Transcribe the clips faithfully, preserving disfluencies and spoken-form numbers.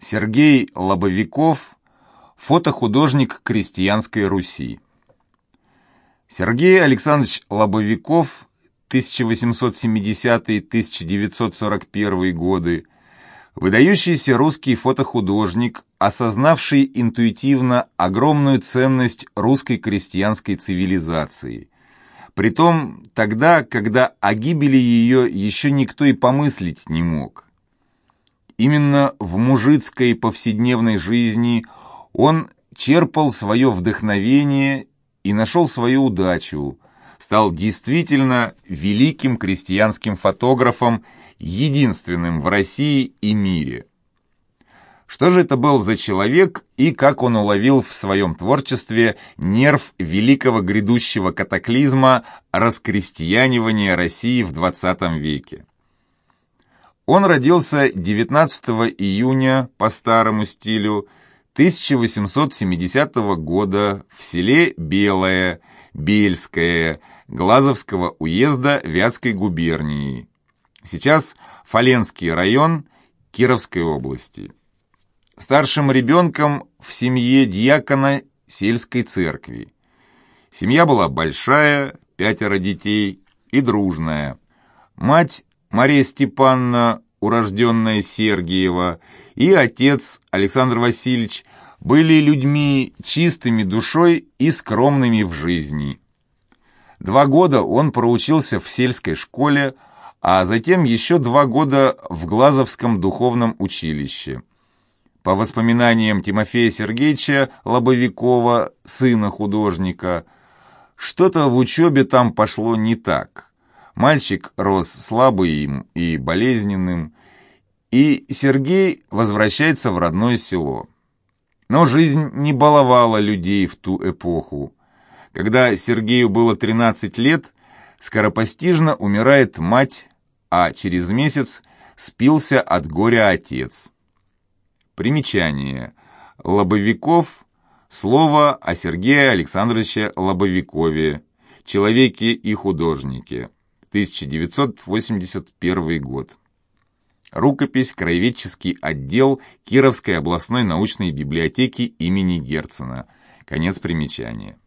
Сергей Лобовиков, фотохудожник крестьянской Руси. Сергей Александрович Лобовиков, тысяча восемьсот семидесятый — тысяча девятьсот сорок первый годы, выдающийся русский фотохудожник, осознавший интуитивно огромную ценность русской крестьянской цивилизации. Притом тогда, когда о гибели ее еще никто и помыслить не мог. Именно в мужицкой повседневной жизни он черпал свое вдохновение и нашел свою удачу, стал действительно великим крестьянским фотографом, единственным в России и мире. Что же это был за человек и как он уловил в своем творчестве нерв великого грядущего катаклизма раскрестьянивания России в двадцатом веке? Он родился девятнадцатого июня по старому стилю тысяча восемьсот семидесятого года в селе Белое, Бельское, Глазовского уезда Вятской губернии, сейчас Фаленский район Кировской области. Старшим ребенком в семье дьякона сельской церкви. Семья была большая, пятеро детей и дружная. Мать Мария Степановна, урожденная Сергиева, и отец Александр Васильевич были людьми чистыми душой и скромными в жизни. Два года он проучился в сельской школе, а затем еще два года в Глазовском духовном училище. По воспоминаниям Тимофея Сергеевича Лобовикова, сына художника, что-то в учебе там пошло не так. Мальчик рос слабым и болезненным, и Сергей возвращается в родное село. Но жизнь не баловала людей в ту эпоху. Когда Сергею было тринадцать лет, скоропостижно умирает мать, а через месяц спился от горя отец. Примечание. Лобовиков – слово о Сергее Александровиче Лобовикове, человеке и художнике. тысяча девятьсот восемьдесят первый год. Рукопись «Краеведческий отдел Кировской областной научной библиотеки имени Герцена». Конец примечания.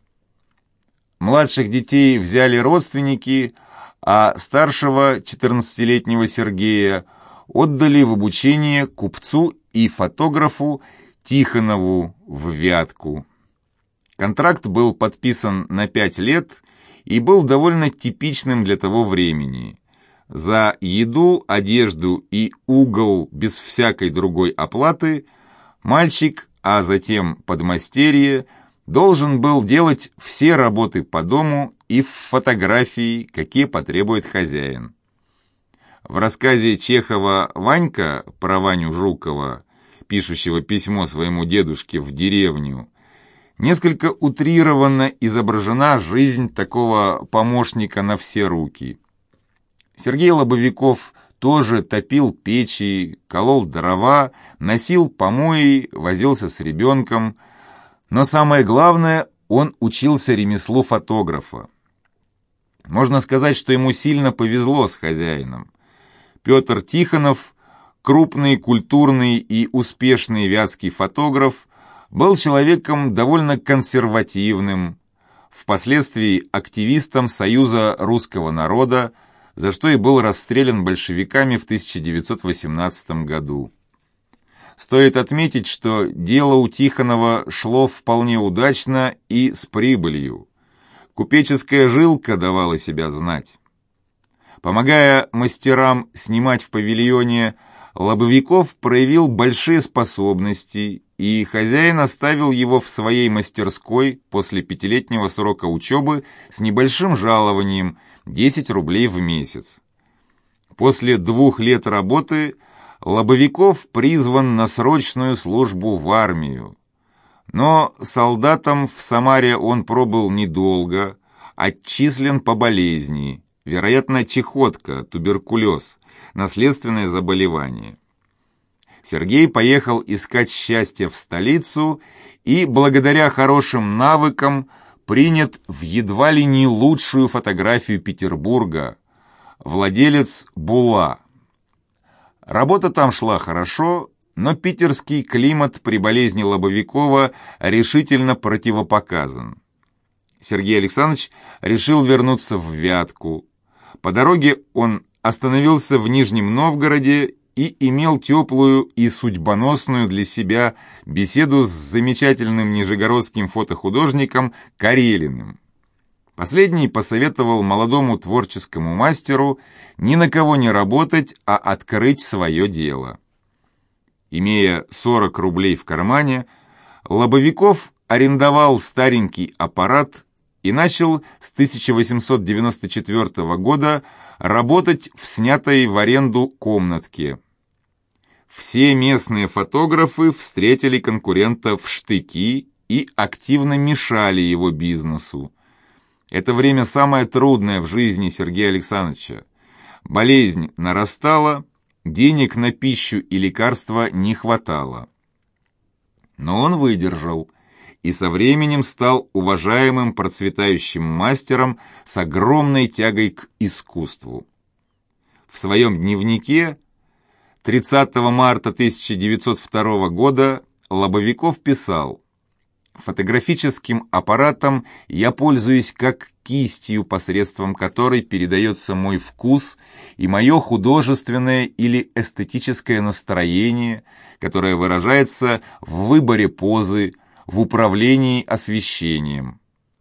Младших детей взяли родственники, а старшего, четырнадцатилетнего Сергея, отдали в обучение купцу и фотографу Тихонову в Вятку. Контракт был подписан на пять лет и был довольно типичным для того времени. За еду, одежду и угол без всякой другой оплаты мальчик, а затем подмастерье, должен был делать все работы по дому и в фотографии, какие потребует хозяин. В рассказе Чехова «Ванька» про Ваню Жукова, пишущего письмо своему дедушке в деревню, несколько утрированно изображена жизнь такого помощника на все руки. Сергей Лобовиков тоже топил печи, колол дрова, носил помои, возился с ребенком, но самое главное, он учился ремеслу фотографа. Можно сказать, что ему сильно повезло с хозяином. Петр Тихонов, крупный, культурный и успешный вятский фотограф, был человеком довольно консервативным, впоследствии активистом Союза русского народа, за что и был расстрелян большевиками в тысяча девятьсот восемнадцатом году. Стоит отметить, что дело у Тихонова шло вполне удачно и с прибылью. Купеческая жилка давала себя знать. Помогая мастерам снимать в павильоне, Лобовиков проявил большие способности, и хозяин оставил его в своей мастерской после пятилетнего срока учебы с небольшим жалованием десять рублей в месяц. После двух лет работы Лобовиков призван на срочную службу в армию. Но солдатом в Самаре он пробыл недолго, отчислен по болезни, вероятно, чехотка, туберкулез, наследственное заболевание. Сергей поехал искать счастье в столицу и, благодаря хорошим навыкам, принят в едва ли не лучшую фотографию Петербурга, владелец Була. Работа там шла хорошо, но питерский климат при болезни Лобовикова решительно противопоказан. Сергей Александрович решил вернуться в Вятку. По дороге он остановился в Нижнем Новгороде и имел теплую и судьбоносную для себя беседу с замечательным нижегородским фотохудожником Карелиным. Последний посоветовал молодому творческому мастеру ни на кого не работать, а открыть свое дело. Имея сорок рублей в кармане, Лобовиков арендовал старенький аппарат и начал с тысяча восемьсот девяносто четвёртого года работать в снятой в аренду комнатке. Все местные фотографы встретили конкурента в штыки и активно мешали его бизнесу. Это время самое трудное в жизни Сергея Александровича. Болезнь нарастала, денег на пищу и лекарства не хватало. Но он выдержал и со временем стал уважаемым процветающим мастером с огромной тягой к искусству. В своем дневнике тридцатого марта тысяча девятьсот второго года Лобовиков писал: «Фотографическим аппаратом я пользуюсь как кистью, посредством которой передается мой вкус и мое художественное или эстетическое настроение, которое выражается в выборе позы, в управлении освещением».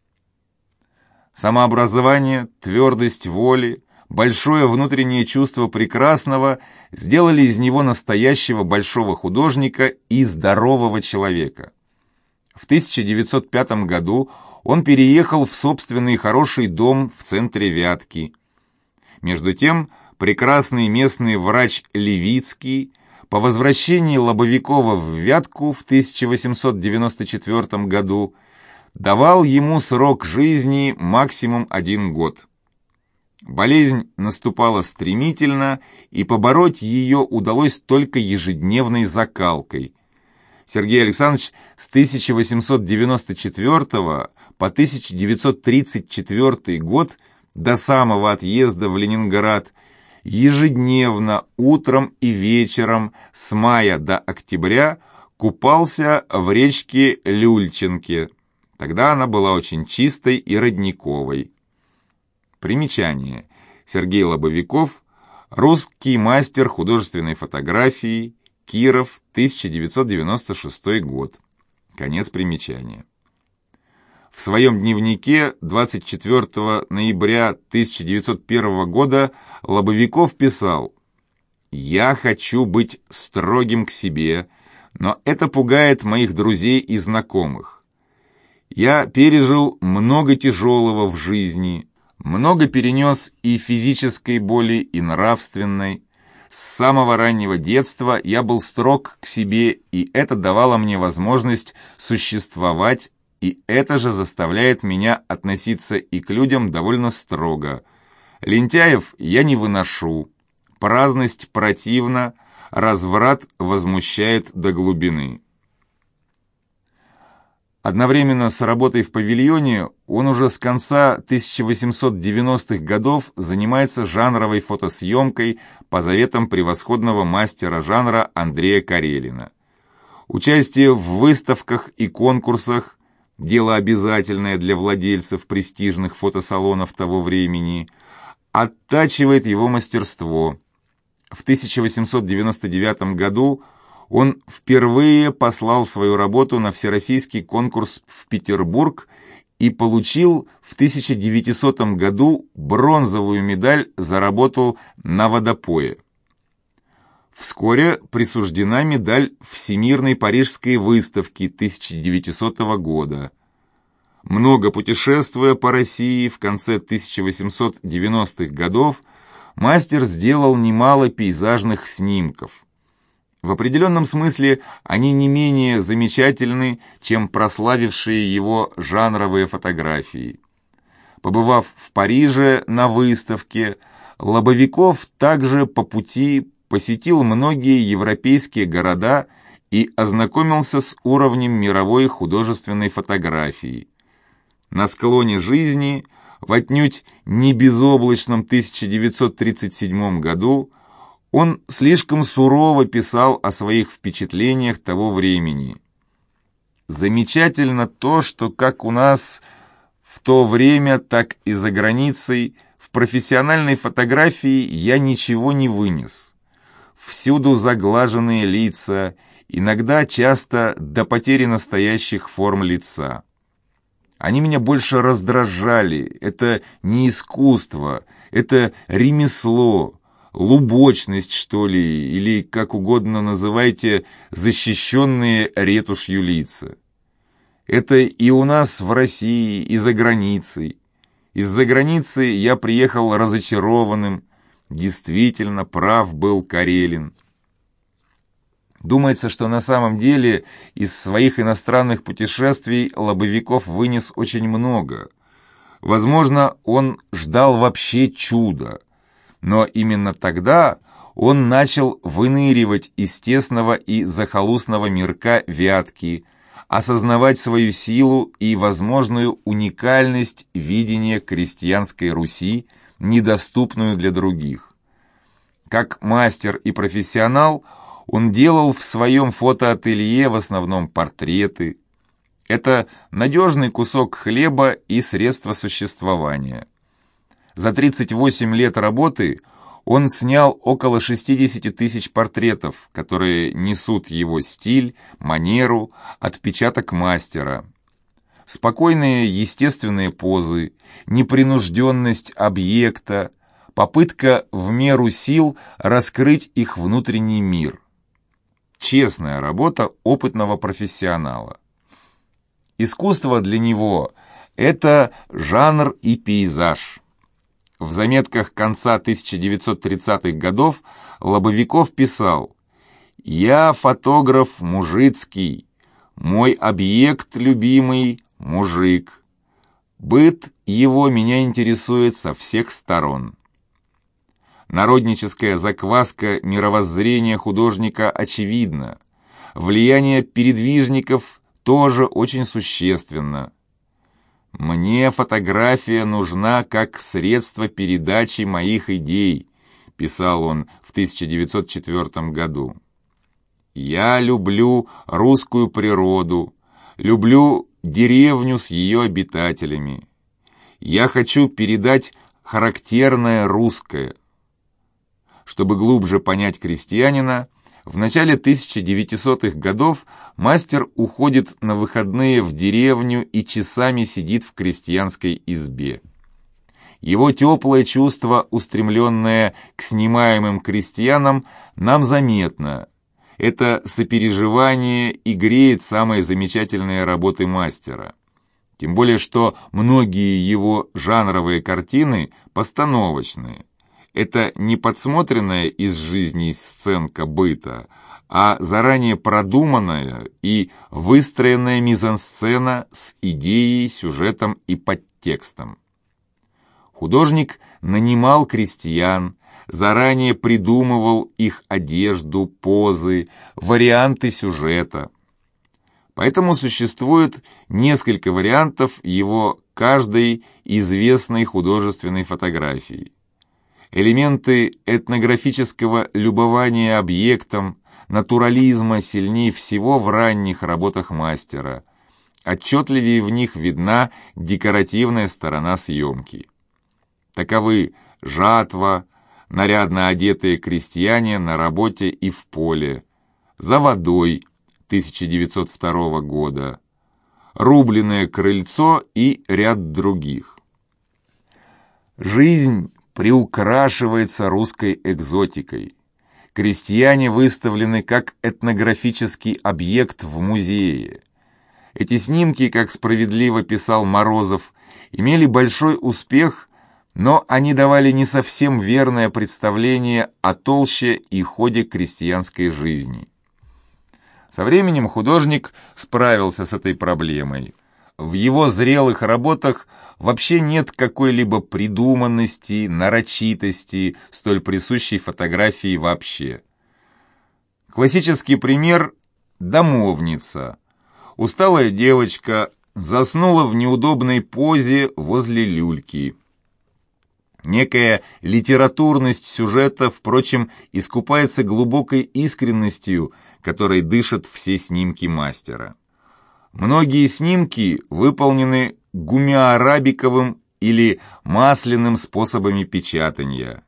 Самообразование, твердость воли, большое внутреннее чувство прекрасного сделали из него настоящего большого художника и здорового человека. В тысяча девятьсот пятом году он переехал в собственный хороший дом в центре Вятки. Между тем, прекрасный местный врач Левицкий по возвращении Лобовикова в Вятку в тысяча восемьсот девяносто четвёртом году давал ему срок жизни максимум один год. Болезнь наступала стремительно, и побороть ее удалось только ежедневной закалкой. Сергей Александрович с тысяча восемьсот девяносто четвёртого по тысяча девятьсот тридцать четвёртый год до самого отъезда в Ленинград ежедневно утром и вечером с мая до октября купался в речке Люльченке. Тогда она была очень чистой и родниковой. Примечание. Сергей Лобовиков, русский мастер художественной фотографии, Киров, тысяча девятьсот девяносто шестой год. Конец примечания. В своем дневнике двадцать четвёртого ноября тысяча девятьсот первого года Лобовиков писал: «Я хочу быть строгим к себе, но это пугает моих друзей и знакомых. Я пережил много тяжелого в жизни, много перенес и физической боли, и нравственной. С самого раннего детства я был строг к себе, и это давало мне возможность существовать, и это же заставляет меня относиться и к людям довольно строго. Лентяев я не выношу, праздность противна, разврат возмущает до глубины». Одновременно с работой в павильоне он уже с конца тысяча восемьсот девяностых годов занимается жанровой фотосъемкой по заветам превосходного мастера жанра Андрея Карелина. Участие в выставках и конкурсах, дело обязательное для владельцев престижных фотосалонов того времени, оттачивает его мастерство. В тысяча восемьсот девяносто девятом году он впервые послал свою работу на всероссийский конкурс в Петербург и получил в тысяча девятисотом году бронзовую медаль за работу на водопое. Вскоре присуждена медаль Всемирной парижской выставки тысяча девятисотого года. Много путешествуя по России в конце тысяча восемьсот девяностых годов, мастер сделал немало пейзажных снимков. В определенном смысле они не менее замечательны, чем прославившие его жанровые фотографии. Побывав в Париже на выставке, Лобовиков также по пути посетил многие европейские города и ознакомился с уровнем мировой художественной фотографии. На склоне жизни, в отнюдь не безоблачном тысяча девятьсот тридцать седьмом году, Он слишком сурово писал о своих впечатлениях того времени. Замечательно то, что как у нас в то время, так и за границей в профессиональной фотографии я ничего не вынес. Всюду заглаженные лица, иногда часто до потери настоящих форм лица. Они меня больше раздражали. Это не искусство, это ремесло, лубочность, что ли, или, как угодно называйте, защищенные ретушью лица. Это и у нас в России, и за границей. Из-за границы я приехал разочарованным. Действительно, прав был Карелин. Думается, что на самом деле из своих иностранных путешествий Лобовиков вынес очень много. Возможно, он ждал вообще чуда. Но именно тогда он начал выныривать из тесного и захолустного мирка Вятки, осознавать свою силу и возможную уникальность видения крестьянской Руси, недоступную для других. Как мастер и профессионал он делал в своем фотоателье в основном портреты. Это надежный кусок хлеба и средство существования. За тридцать восемь лет работы он снял около шестьдесят тысяч портретов, которые несут его стиль, манеру, отпечаток мастера. Спокойные естественные позы, непринужденность объекта, попытка в меру сил раскрыть их внутренний мир. Честная работа опытного профессионала. Искусство для него – это жанр и пейзаж. В заметках конца тысяча девятьсот тридцатых годов Лобовиков писал: «Я фотограф мужицкий, мой объект любимый – мужик. Быт его меня интересует со всех сторон». Народническая закваска мировоззрения художника очевидна. Влияние передвижников тоже очень существенно. «Мне фотография нужна как средство передачи моих идей», писал он в тысяча девятьсот четвёртом году. «Я люблю русскую природу, люблю деревню с ее обитателями. Я хочу передать характерное русское». Чтобы глубже понять крестьянина, в начале тысяча девятисотых годов мастер уходит на выходные в деревню и часами сидит в крестьянской избе. Его теплое чувство, устремленное к снимаемым крестьянам, нам заметно. Это сопереживание и греет самые замечательные работы мастера. Тем более, что многие его жанровые картины постановочные. Это не подсмотренная из жизни сценка быта, а заранее продуманная и выстроенная мизансцена с идеей, сюжетом и подтекстом. Художник нанимал крестьян, заранее придумывал их одежду, позы, варианты сюжета. Поэтому существует несколько вариантов его каждой известной художественной фотографии. Элементы этнографического любования объектом, натурализма сильнее всего в ранних работах мастера. Отчетливее в них видна декоративная сторона съемки. Таковы «Жатва», нарядно одетые крестьяне на работе и в поле, «За водой» тысяча девятьсот второго года, «Рубленное крыльцо» и ряд других. Жизнь приукрашивается русской экзотикой. Крестьяне выставлены как этнографический объект в музее. Эти снимки, как справедливо писал Морозов, имели большой успех, но они давали не совсем верное представление о толще и ходе крестьянской жизни. Со временем художник справился с этой проблемой. В его зрелых работах вообще нет какой-либо придуманности, нарочитости, столь присущей фотографии вообще. Классический пример – «Домовница». Усталая девочка заснула в неудобной позе возле люльки. Некая литературность сюжета, впрочем, искупается глубокой искренностью, которой дышат все снимки мастера. Многие снимки выполнены гумиарабиковым или масляным способами печатания.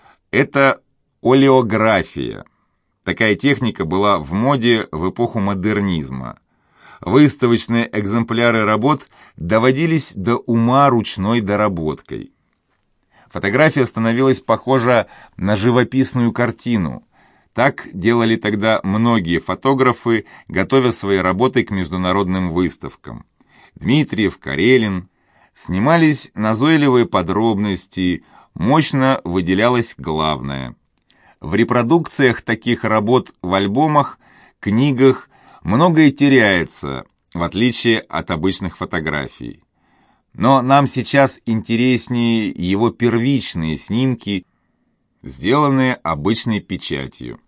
Это олеография. Такая техника была в моде в эпоху модернизма. Выставочные экземпляры работ доводились до ума ручной доработкой. Фотография становилась похожа на живописную картину. Так делали тогда многие фотографы, готовя свои работы к международным выставкам. Дмитриев, Карелин. Снимались назойливые подробности, мощно выделялось главное. В репродукциях таких работ в альбомах, книгах многое теряется, в отличие от обычных фотографий. Но нам сейчас интереснее его первичные снимки, сделанные обычной печатью.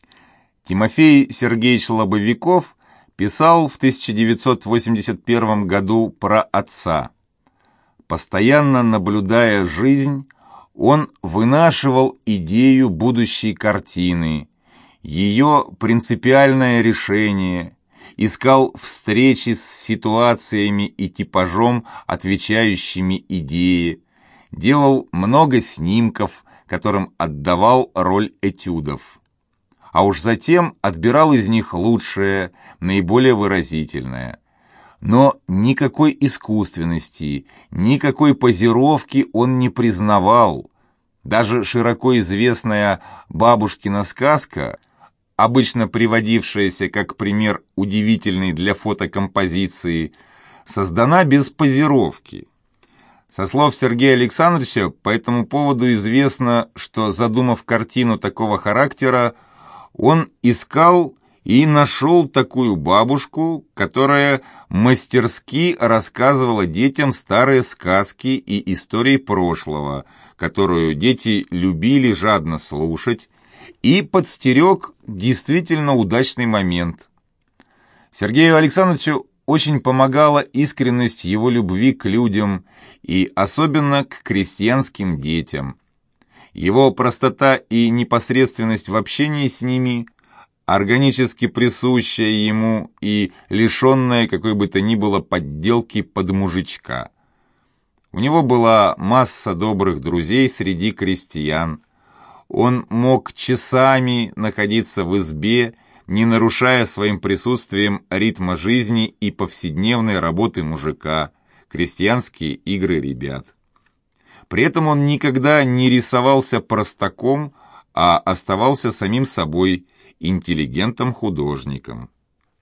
Тимофей Сергеевич Лобовиков писал в тысяча девятьсот восемьдесят первом году про отца. Постоянно наблюдая жизнь, он вынашивал идею будущей картины, ее принципиальное решение, искал встречи с ситуациями и типажом, отвечающими идее, делал много снимков, которым отдавал роль этюдов. А уж затем отбирал из них лучшее, наиболее выразительное. Но никакой искусственности, никакой позировки он не признавал. Даже широко известная «Бабушкина сказка», обычно приводившаяся как пример удивительной для фотокомпозиции, создана без позировки. Со слов Сергея Александровича по этому поводу известно, что, задумав картину такого характера, он искал и нашел такую бабушку, которая мастерски рассказывала детям старые сказки и истории прошлого, которую дети любили жадно слушать, и подстерег действительно удачный момент. Сергею Александровичу очень помогала искренность его любви к людям и особенно к крестьянским детям. Его простота и непосредственность в общении с ними, органически присущая ему и лишенная какой бы то ни было подделки под мужичка. У него была масса добрых друзей среди крестьян. Он мог часами находиться в избе, не нарушая своим присутствием ритма жизни и повседневной работы мужика, крестьянские игры ребят. При этом он никогда не рисовался простаком, а оставался самим собой, интеллигентом-художником.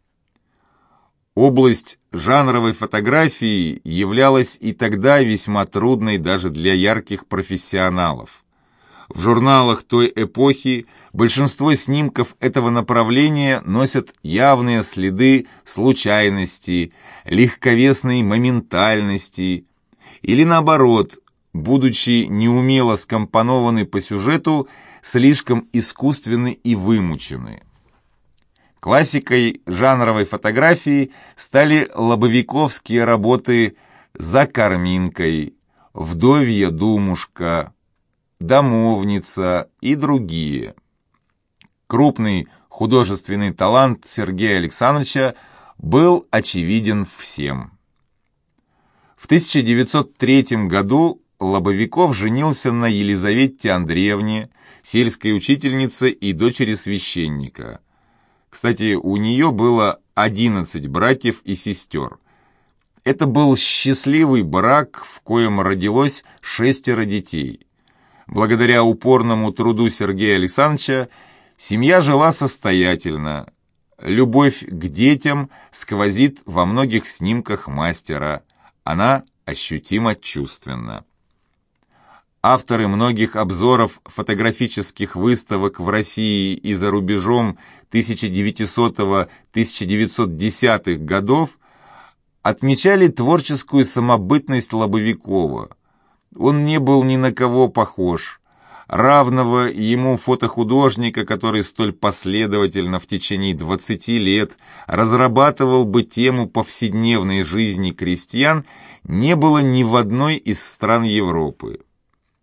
Область жанровой фотографии являлась и тогда весьма трудной даже для ярких профессионалов. В журналах той эпохи большинство снимков этого направления носят явные следы случайности, легковесной моментальности, или наоборот, будучи неумело скомпонованы по сюжету, слишком искусственны и вымучены. Классикой жанровой фотографии стали лобовиковские работы «За Карминкой», «Вдовья думушка», «Домовница» и другие. Крупный художественный талант Сергея Александровича был очевиден всем. В тысяча девятьсот третьем году Лобовиков женился на Елизавете Андреевне, сельской учительнице и дочери священника. Кстати, у нее было одиннадцать братьев и сестер. Это был счастливый брак, в коем родилось шестеро детей. Благодаря упорному труду Сергея Александровича семья жила состоятельно. Любовь к детям сквозит во многих снимках мастера. Она ощутимо чувственна. Авторы многих обзоров фотографических выставок в России и за рубежом тысяча девятисотого — тысяча девятьсот десятых годов отмечали творческую самобытность Лобовикова. Он не был ни на кого похож. Равного ему фотохудожника, который столь последовательно в течение двадцати лет разрабатывал бы тему повседневной жизни крестьян, не было ни в одной из стран Европы.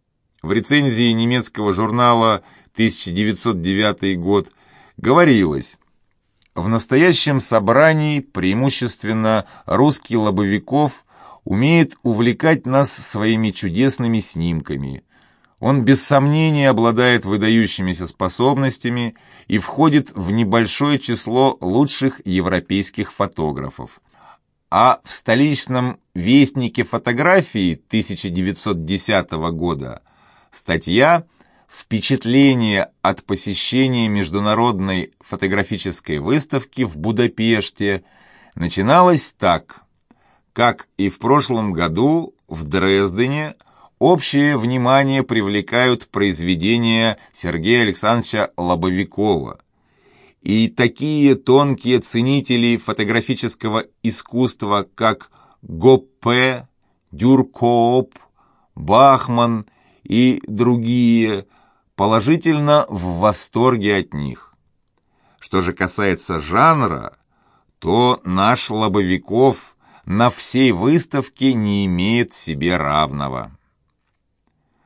в рецензии немецкого журнала тысяча девятьсот девятый год говорилось: «В настоящем собрании преимущественно русский Лобовиков умеет увлекать нас своими чудесными снимками. Он без сомнения обладает выдающимися способностями и входит в небольшое число лучших европейских фотографов». А в столичном «Вестнике фотографии» тысяча девятьсот десятого года статья «Впечатление от посещения международной фотографической выставки в Будапеште» начиналась так: «Как и в прошлом году, в Дрездене общее внимание привлекают произведения Сергея Александровича Лобовикова. И такие тонкие ценители фотографического искусства, как Гоппе, Дюркоп, Бахман и другие, положительно в восторге от них. Что же касается жанра, то наш Лобовиков на всей выставке не имеет себе равного».